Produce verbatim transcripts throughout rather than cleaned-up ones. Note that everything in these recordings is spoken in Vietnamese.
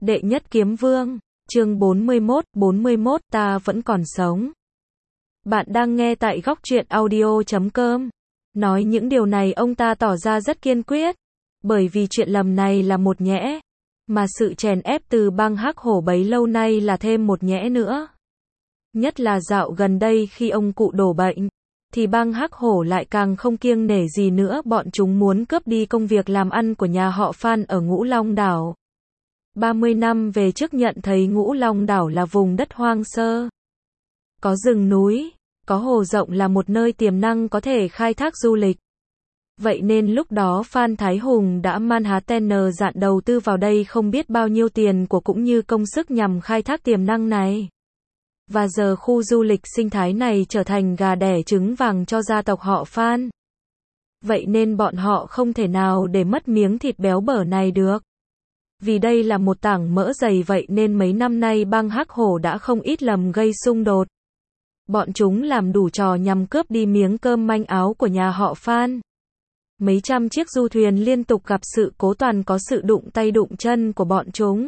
Đệ nhất kiếm vương, chương bốn mươi mốt, bốn mươi mốt, ta vẫn còn sống. Bạn đang nghe tại góc truyện audio chấm com. Nói những điều này ông ta tỏ ra rất kiên quyết, bởi vì chuyện lầm này là một nhẽ, mà sự chèn ép từ bang Hắc Hổ bấy lâu nay là thêm một nhẽ nữa. Nhất là dạo gần đây khi ông cụ đổ bệnh, thì bang Hắc Hổ lại càng không kiêng nể gì nữa, bọn chúng muốn cướp đi công việc làm ăn của nhà họ Phan ở Ngũ Long Đảo. ba mươi năm về trước nhận thấy Ngũ Long Đảo là vùng đất hoang sơ, có rừng núi, có hồ rộng, là một nơi tiềm năng có thể khai thác du lịch. Vậy nên lúc đó Phan Thái Hùng đã Manhattan dạn đầu tư vào đây không biết bao nhiêu tiền của cũng như công sức nhằm khai thác tiềm năng này. Và giờ khu du lịch sinh thái này trở thành gà đẻ trứng vàng cho gia tộc họ Phan. Vậy nên bọn họ không thể nào để mất miếng thịt béo bở này được. Vì đây là một tảng mỡ dày, vậy nên mấy năm nay bang Hắc Hổ đã không ít lầm gây xung đột. Bọn chúng làm đủ trò nhằm cướp đi miếng cơm manh áo của nhà họ Phan. Mấy trăm chiếc du thuyền liên tục gặp sự cố, toàn có sự đụng tay đụng chân của bọn chúng.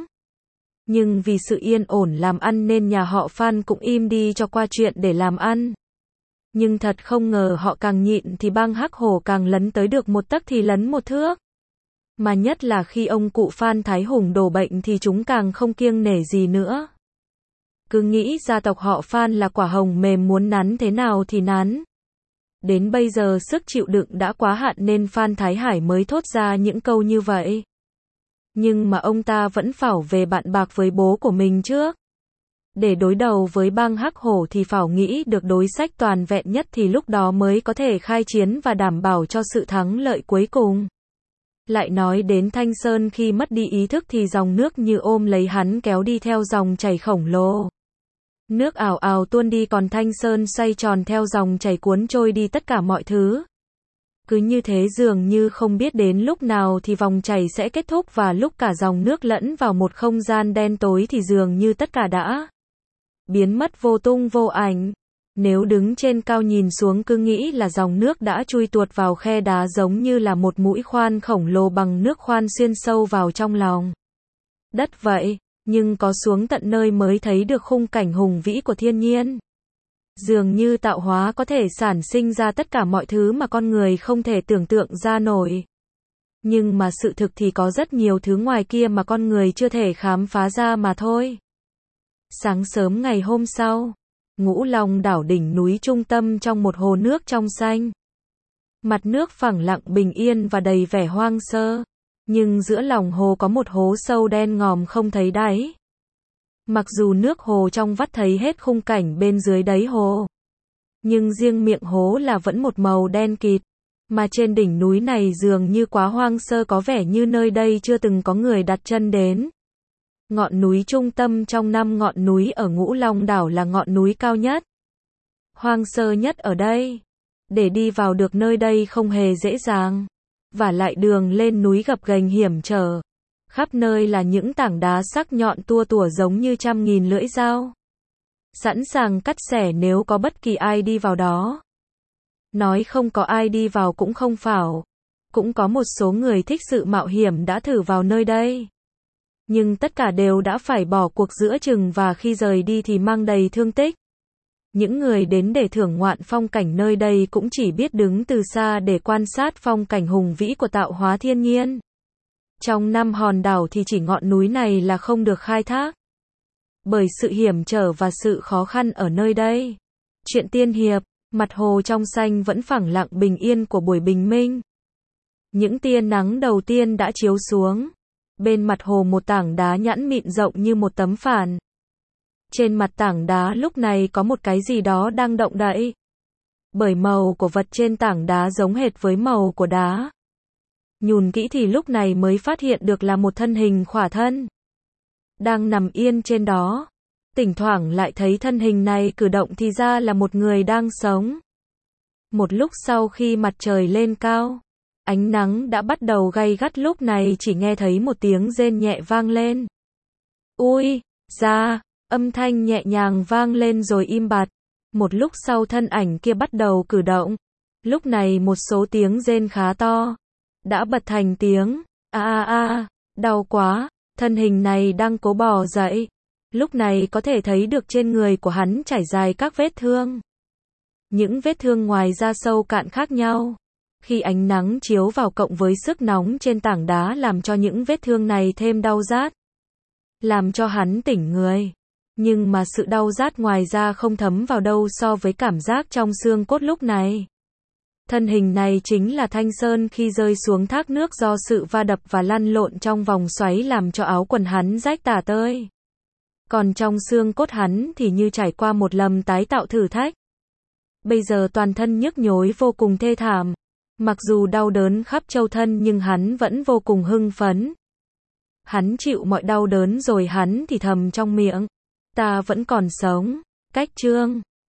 Nhưng vì sự yên ổn làm ăn nên nhà họ Phan cũng im đi cho qua chuyện để làm ăn. Nhưng thật không ngờ họ càng nhịn thì bang Hắc Hổ càng lấn tới được một tấc thì lấn một thước. Mà nhất là khi ông cụ Phan Thái Hùng đổ bệnh thì chúng càng không kiêng nể gì nữa. Cứ nghĩ gia tộc họ Phan là quả hồng mềm, muốn nắn thế nào thì nắn. Đến bây giờ sức chịu đựng đã quá hạn nên Phan Thái Hải mới thốt ra những câu như vậy. Nhưng mà ông ta vẫn phảo về bạn bạc với bố của mình trước. Để đối đầu với bang Hắc Hổ thì phảo nghĩ được đối sách toàn vẹn nhất thì lúc đó mới có thể khai chiến và đảm bảo cho sự thắng lợi cuối cùng. Lại nói đến Thanh Sơn, khi mất đi ý thức thì dòng nước như ôm lấy hắn kéo đi theo dòng chảy khổng lồ. Nước ào ào tuôn đi, còn Thanh Sơn xoay tròn theo dòng chảy cuốn trôi đi tất cả mọi thứ. Cứ như thế dường như không biết đến lúc nào thì vòng chảy sẽ kết thúc, và lúc cả dòng nước lẫn vào một không gian đen tối thì dường như tất cả đã biến mất vô tung vô ảnh. Nếu đứng trên cao nhìn xuống cứ nghĩ là dòng nước đã chui tuột vào khe đá giống như là một mũi khoan khổng lồ bằng nước khoan xuyên sâu vào trong lòng đất vậy. Nhưng có xuống tận nơi mới thấy được khung cảnh hùng vĩ của thiên nhiên. Dường như tạo hóa có thể sản sinh ra tất cả mọi thứ mà con người không thể tưởng tượng ra nổi. Nhưng mà sự thực thì có rất nhiều thứ ngoài kia mà con người chưa thể khám phá ra mà thôi. Sáng sớm ngày hôm sau, Ngũ Long Đảo đỉnh núi trung tâm trong một hồ nước trong xanh. Mặt nước phẳng lặng bình yên và đầy vẻ hoang sơ. Nhưng giữa lòng hồ có một hố sâu đen ngòm không thấy đáy. Mặc dù nước hồ trong vắt thấy hết khung cảnh bên dưới đáy hồ, nhưng riêng miệng hố là vẫn một màu đen kịt. Mà trên đỉnh núi này dường như quá hoang sơ, có vẻ như nơi đây chưa từng có người đặt chân đến. Ngọn núi trung tâm trong năm ngọn núi ở Ngũ Long Đảo là ngọn núi cao nhất, hoang sơ nhất ở đây. Để đi vào được nơi đây không hề dễ dàng. Và lại đường lên núi gập ghềnh hiểm trở. Khắp nơi là những tảng đá sắc nhọn tua tủa giống như trăm nghìn lưỡi dao, sẵn sàng cắt xẻ nếu có bất kỳ ai đi vào đó. Nói không có ai đi vào cũng không phảo. Cũng có một số người thích sự mạo hiểm đã thử vào nơi đây. Nhưng tất cả đều đã phải bỏ cuộc giữa chừng, và khi rời đi thì mang đầy thương tích. Những người đến để thưởng ngoạn phong cảnh nơi đây cũng chỉ biết đứng từ xa để quan sát phong cảnh hùng vĩ của tạo hóa thiên nhiên. Trong năm hòn đảo thì chỉ ngọn núi này là không được khai thác, bởi sự hiểm trở và sự khó khăn ở nơi đây. Chuyện tiên hiệp, mặt hồ trong xanh vẫn phẳng lặng bình yên của buổi bình minh. Những tia nắng đầu tiên đã chiếu xuống. Bên mặt hồ một tảng đá nhẵn mịn rộng như một tấm phản. Trên mặt tảng đá lúc này có một cái gì đó đang động đậy. Bởi màu của vật trên tảng đá giống hệt với màu của đá. Nhùn kỹ thì lúc này mới phát hiện được là một thân hình khỏa thân đang nằm yên trên đó. Thỉnh thoảng lại thấy thân hình này cử động thì ra là một người đang sống. Một lúc sau khi mặt trời lên cao, ánh nắng đã bắt đầu gay gắt, lúc này chỉ nghe thấy một tiếng rên nhẹ vang lên. Ui, ra! Âm thanh nhẹ nhàng vang lên rồi im bặt. Một lúc sau thân ảnh kia bắt đầu cử động. Lúc này một số tiếng rên khá to đã bật thành tiếng a a a, đau quá. Thân hình này đang cố bò dậy. Lúc này có thể thấy được trên người của hắn trải dài các vết thương. Những vết thương ngoài da sâu cạn khác nhau. Khi ánh nắng chiếu vào cộng với sức nóng trên tảng đá làm cho những vết thương này thêm đau rát. Làm cho hắn tỉnh người. Nhưng mà sự đau rát ngoài da không thấm vào đâu so với cảm giác trong xương cốt lúc này. Thân hình này chính là Thanh Sơn khi rơi xuống thác nước do sự va đập và lăn lộn trong vòng xoáy làm cho áo quần hắn rách tả tơi. Còn trong xương cốt hắn thì như trải qua một lần tái tạo thử thách. Bây giờ toàn thân nhức nhối vô cùng thê thảm. Mặc dù đau đớn khắp châu thân nhưng hắn vẫn vô cùng hưng phấn. Hắn chịu mọi đau đớn rồi hắn thì thầm trong miệng. Ta vẫn còn sống. Cách chương